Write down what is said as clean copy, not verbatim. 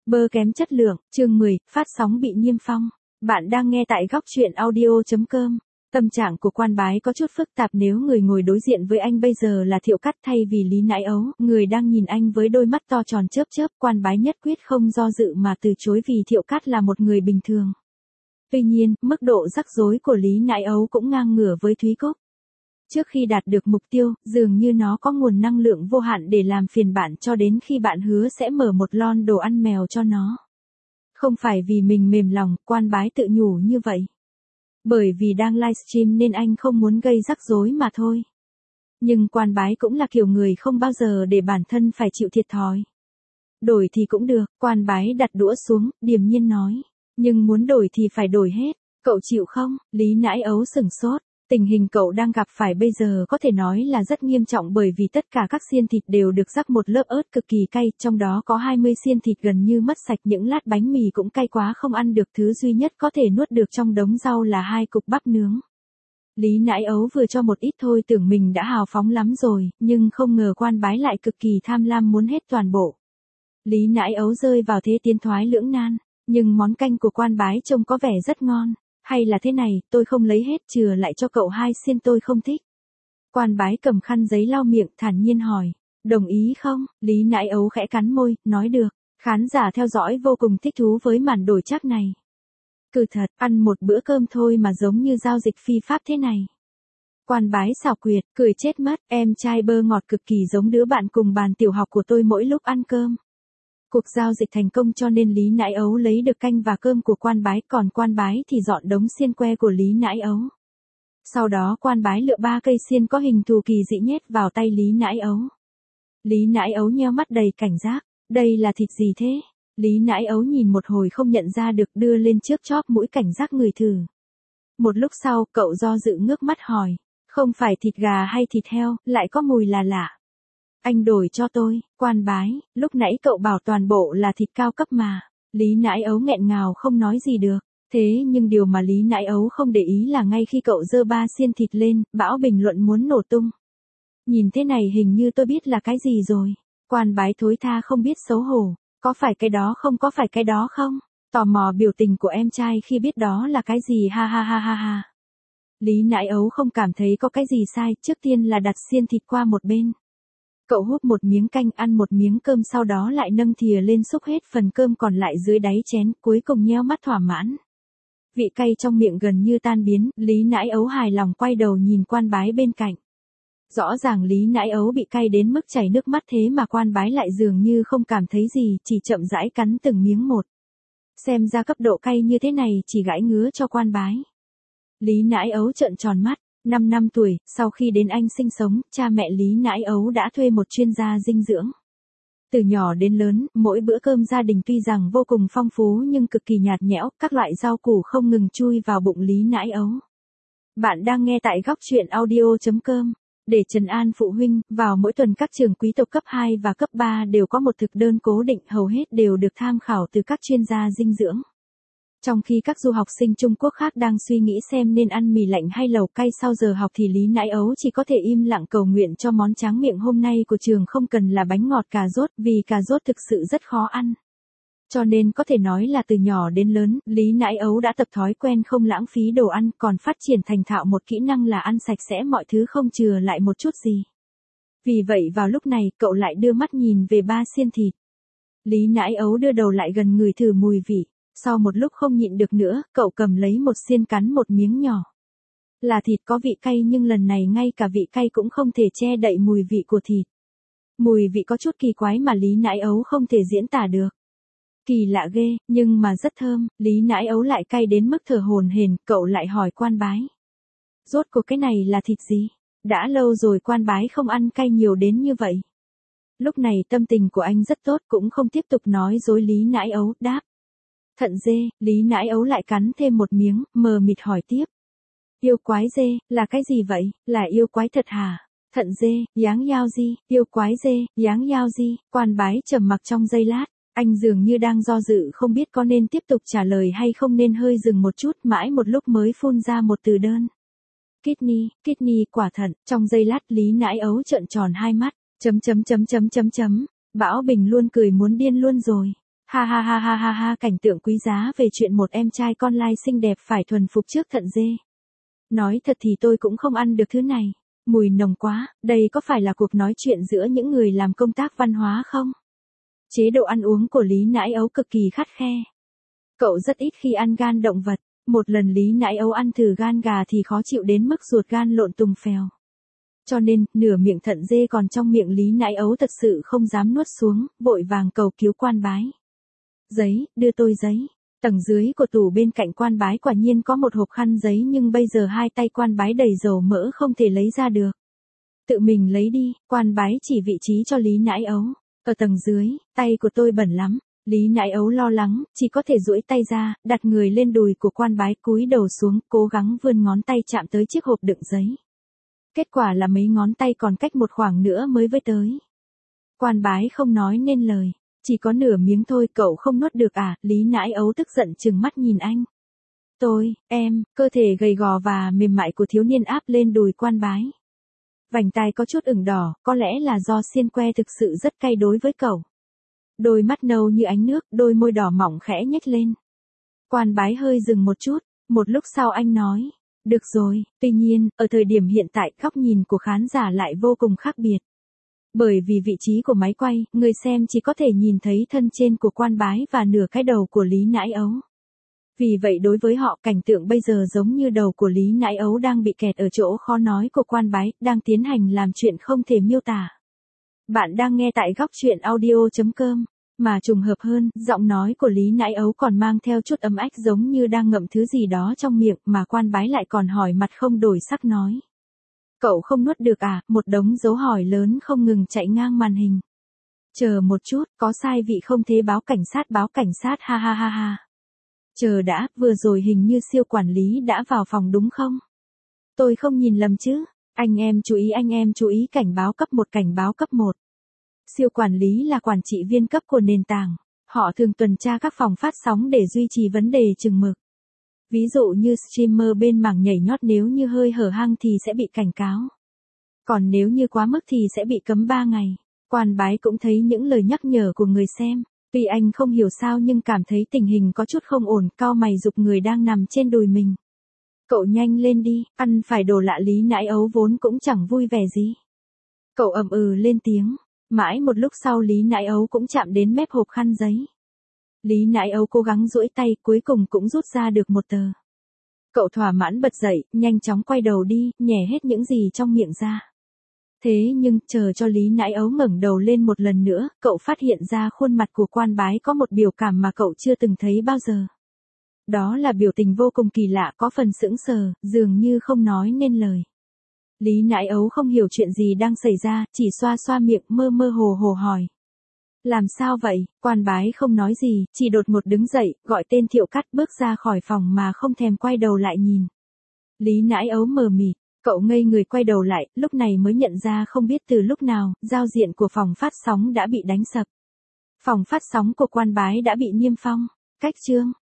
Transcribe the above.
Bơ kém chất lượng, chương 10, phát sóng bị niêm phong. Bạn đang nghe tại góc truyện audio.com. Tâm trạng của Quan Bái có chút phức tạp nếu người ngồi đối diện với anh bây giờ là Thiệu Cát thay vì Lý Nãi Ấu, người đang nhìn anh với đôi mắt to tròn chớp chớp. Quan Bái nhất quyết không do dự mà từ chối vì Thiệu Cát là một người bình thường. Tuy nhiên, mức độ rắc rối của Lý Nãi Ấu cũng ngang ngửa với Thúy Cúc. Trước khi đạt được mục tiêu, dường như nó có nguồn năng lượng vô hạn để làm phiền bạn cho đến khi bạn hứa sẽ mở một lon đồ ăn mèo cho nó. Không phải vì mình mềm lòng, Quan Bái tự nhủ như vậy. Bởi vì đang livestream nên anh không muốn gây rắc rối mà thôi. Nhưng Quan Bái cũng là kiểu người không bao giờ để bản thân phải chịu thiệt thòi. Đổi thì cũng được, Quan Bái đặt đũa xuống, điềm nhiên nói. Nhưng muốn đổi thì phải đổi hết, cậu chịu không? Lý Nãi Ấu sửng sốt. Tình hình cậu đang gặp phải bây giờ có thể nói là rất nghiêm trọng bởi vì tất cả các xiên thịt đều được rắc một lớp ớt cực kỳ cay, trong đó có 20 xiên thịt gần như mất sạch, những lát bánh mì cũng cay quá không ăn được, thứ duy nhất có thể nuốt được trong đống rau là 2 cục bắp nướng. Lý Nãi Ấu vừa cho một ít thôi tưởng mình đã hào phóng lắm rồi, nhưng không ngờ Quan Bái lại cực kỳ tham lam muốn hết toàn bộ. Lý Nãi Ấu rơi vào thế tiến thoái lưỡng nan, nhưng món canh của Quan Bái trông có vẻ rất ngon. Hay là thế này, tôi không lấy hết chừa lại cho cậu 2 xiên tôi không thích. Quan Bái cầm khăn giấy lau miệng thản nhiên hỏi, đồng ý không? Lý Nãi Ấu khẽ cắn môi, nói được. Khán giả theo dõi vô cùng thích thú với màn đổi trác này. Cứ thật, ăn một bữa cơm thôi mà giống như giao dịch phi pháp thế này. Quan Bái xảo quyệt, cười chết mất, em trai bơ ngọt cực kỳ giống đứa bạn cùng bàn tiểu học của tôi mỗi lúc ăn cơm. Cuộc giao dịch thành công cho nên Lý Nãi Ấu lấy được canh và cơm của Quan Bái, còn Quan Bái thì dọn đống xiên que của Lý Nãi Ấu. Sau đó Quan Bái lựa 3 cây xiên có hình thù kỳ dị nhét vào tay Lý Nãi Ấu. Lý Nãi Ấu nheo mắt đầy cảnh giác, đây là thịt gì thế? Lý Nãi Ấu nhìn một hồi không nhận ra được, đưa lên trước chóp mũi cảnh giác ngửi thử. Một lúc sau, cậu do dự ngước mắt hỏi, không phải thịt gà hay thịt heo, lại có mùi là lạ. Anh đổi cho tôi, Quan Bái, lúc nãy cậu bảo toàn bộ là thịt cao cấp mà. Lý Nãi Ấu nghẹn ngào không nói gì được. Thế nhưng điều mà Lý Nãi Ấu không để ý là ngay khi cậu giơ 3 xiên thịt lên, bão bình luận muốn nổ tung. Nhìn thế này hình như tôi biết là cái gì rồi. Quan Bái thối tha không biết xấu hổ. Có phải cái đó không, có phải cái đó không? Tò mò biểu tình của em trai khi biết đó là cái gì, ha ha ha ha ha. Lý Nãi Ấu không cảm thấy có cái gì sai, trước tiên là đặt xiên thịt qua một bên. Cậu húp một miếng canh, ăn một miếng cơm, sau đó lại nâng thìa lên xúc hết phần cơm còn lại dưới đáy chén, cuối cùng nheo mắt thỏa mãn. Vị cay trong miệng gần như tan biến, Lý Nãi Ấu hài lòng quay đầu nhìn Quan Bái bên cạnh. Rõ ràng Lý Nãi Ấu bị cay đến mức chảy nước mắt, thế mà Quan Bái lại dường như không cảm thấy gì, chỉ chậm rãi cắn từng miếng một. Xem ra cấp độ cay như thế này chỉ gãi ngứa cho Quan Bái. Lý Nãi Ấu trợn tròn mắt. 5 năm tuổi, sau khi đến Anh sinh sống, cha mẹ Lý Nãi Ấu đã thuê một chuyên gia dinh dưỡng. Từ nhỏ đến lớn, mỗi bữa cơm gia đình tuy rằng vô cùng phong phú nhưng cực kỳ nhạt nhẽo, các loại rau củ không ngừng chui vào bụng Lý Nãi Ấu. Bạn đang nghe tại góc truyện audio.com. Để trấn an phụ huynh, vào mỗi tuần các trường quý tộc cấp 2 và cấp 3 đều có một thực đơn cố định, hầu hết đều được tham khảo từ các chuyên gia dinh dưỡng. Trong khi các du học sinh Trung Quốc khác đang suy nghĩ xem nên ăn mì lạnh hay lẩu cay sau giờ học thì Lý Nãi Ấu chỉ có thể im lặng cầu nguyện cho món tráng miệng hôm nay của trường không cần là bánh ngọt cà rốt, vì cà rốt thực sự rất khó ăn. Cho nên có thể nói là từ nhỏ đến lớn, Lý Nãi Ấu đã tập thói quen không lãng phí đồ ăn, còn phát triển thành thạo một kỹ năng là ăn sạch sẽ mọi thứ không chừa lại một chút gì. Vì vậy vào lúc này, cậu lại đưa mắt nhìn về 3 xiên thịt. Lý Nãi Ấu đưa đầu lại gần ngửi thử mùi vị. Sau một lúc không nhịn được nữa, cậu cầm lấy một xiên cắn một miếng nhỏ. Là thịt có vị cay nhưng lần này ngay cả vị cay cũng không thể che đậy mùi vị của thịt. Mùi vị có chút kỳ quái mà Lý Nãi Ấu không thể diễn tả được. Kỳ lạ ghê, nhưng mà rất thơm. Lý Nãi Ấu lại cay đến mức thở hổn hển, cậu lại hỏi Quan Bái. Rốt cuộc cái này là thịt gì? Đã lâu rồi Quan Bái không ăn cay nhiều đến như vậy. Lúc này tâm tình của anh rất tốt, cũng không tiếp tục nói dối Lý Nãi Ấu, đáp. Thận dê. Lý Nãi Ấu lại cắn thêm một miếng, mờ mịt hỏi tiếp. Yêu quái dê, là cái gì vậy? Là yêu quái thật hả? Thận dê, Giáng Yao Di, yêu quái dê, Giáng Yao Di. Quan Bái trầm mặc trong giây lát, anh dường như đang do dự không biết có nên tiếp tục trả lời hay không, nên hơi dừng một chút, mãi một lúc mới phun ra một từ đơn. Kidney, quả thận. Trong giây lát Lý Nãi Ấu trợn tròn hai mắt, Bão Bình luôn cười muốn điên luôn rồi. Ha ha ha ha ha ha, cảnh tượng quý giá về chuyện một em trai con lai xinh đẹp phải thuần phục trước thận dê. Nói thật thì tôi cũng không ăn được thứ này. Mùi nồng quá, đây có phải là cuộc nói chuyện giữa những người làm công tác văn hóa không? Chế độ ăn uống của Lý Nãi Ấu cực kỳ khắt khe. Cậu rất ít khi ăn gan động vật. Một lần Lý Nãi Ấu ăn thử gan gà thì khó chịu đến mức ruột gan lộn tùng phèo. Cho nên, nửa miệng thận dê còn trong miệng Lý Nãi Ấu thật sự không dám nuốt xuống, vội vàng cầu cứu quan bái. Giấy, đưa tôi giấy. Tầng dưới của tủ bên cạnh quan bái quả nhiên có một hộp khăn giấy nhưng bây giờ hai tay quan bái đầy dầu mỡ không thể lấy ra được. Tự mình lấy đi, quan bái chỉ vị trí cho Lý Nãi Ấu. Ở tầng dưới, tay của tôi bẩn lắm. Lý Nãi Ấu lo lắng, chỉ có thể duỗi tay ra, đặt người lên đùi của quan bái cúi đầu xuống, cố gắng vươn ngón tay chạm tới chiếc hộp đựng giấy. Kết quả là mấy ngón tay còn cách một khoảng nữa mới với tới. Quan bái không nói nên lời. Chỉ có nửa miếng thôi cậu không nuốt được à, Lý Nãi Ấu tức giận trừng mắt nhìn anh. Cơ thể gầy gò và mềm mại của thiếu niên áp lên đùi quan bái. Vành tai có chút ửng đỏ, có lẽ là do xiên que thực sự rất cay đối với cậu. Đôi mắt nâu như ánh nước, đôi môi đỏ mỏng khẽ nhếch lên. Quan bái hơi dừng một chút, một lúc sau anh nói, được rồi, tuy nhiên, ở thời điểm hiện tại góc nhìn của khán giả lại vô cùng khác biệt. Bởi vì vị trí của máy quay, người xem chỉ có thể nhìn thấy thân trên của quan bái và nửa cái đầu của Lý Nãi Ấu. Vì vậy đối với họ, cảnh tượng bây giờ giống như đầu của Lý Nãi Ấu đang bị kẹt ở chỗ khó nói của quan bái, đang tiến hành làm chuyện không thể miêu tả. Bạn đang nghe tại góc truyện audio.com. Mà trùng hợp hơn, giọng nói của Lý Nãi Ấu còn mang theo chút ấm ách giống như đang ngậm thứ gì đó trong miệng mà quan bái lại còn hỏi mặt không đổi sắc nói. Cậu không nuốt được à, một đống dấu hỏi lớn không ngừng chạy ngang màn hình. Chờ một chút, có sai vị không thế báo cảnh sát ha ha ha ha. Chờ đã, vừa rồi hình như siêu quản lý đã vào phòng đúng không? Tôi không nhìn lầm chứ, anh em chú ý cảnh báo cấp 1. Siêu quản lý là quản trị viên cấp của nền tảng, họ thường tuần tra các phòng phát sóng để duy trì vấn đề chừng mực. Ví dụ như streamer bên mảng nhảy nhót nếu như hơi hở hang thì sẽ bị cảnh cáo. Còn nếu như quá mức thì sẽ bị cấm 3 ngày. Quan bái cũng thấy những lời nhắc nhở của người xem. Tuy anh không hiểu sao nhưng cảm thấy tình hình có chút không ổn, cau mày giục người đang nằm trên đùi mình. Cậu nhanh lên đi, ăn phải đồ lạ. Lý Nãi Ấu vốn cũng chẳng vui vẻ gì. Cậu ậm ừ lên tiếng. Mãi một lúc sau Lý Nãi Ấu cũng chạm đến mép hộp khăn giấy. Lý Nãi Ấu cố gắng duỗi tay, cuối cùng cũng rút ra được một tờ. Cậu thỏa mãn bật dậy, nhanh chóng quay đầu đi, nhè hết những gì trong miệng ra. Thế nhưng, chờ cho Lý Nãi Ấu ngẩng đầu lên một lần nữa, cậu phát hiện ra khuôn mặt của quan bái có một biểu cảm mà cậu chưa từng thấy bao giờ. Đó là biểu tình vô cùng kỳ lạ, có phần sững sờ, dường như không nói nên lời. Lý Nãi Ấu không hiểu chuyện gì đang xảy ra, chỉ xoa xoa miệng mơ mơ hồ hồ hỏi. Làm sao vậy? Quan bái không nói gì, chỉ đột ngột đứng dậy, gọi tên Thiệu Cát bước ra khỏi phòng mà không thèm quay đầu lại nhìn. Lý Nãi Ấu mờ mịt, cậu ngây người quay đầu lại, lúc này mới nhận ra không biết từ lúc nào, giao diện của phòng phát sóng đã bị đánh sập. Phòng phát sóng của quan bái đã bị niêm phong. Cách chương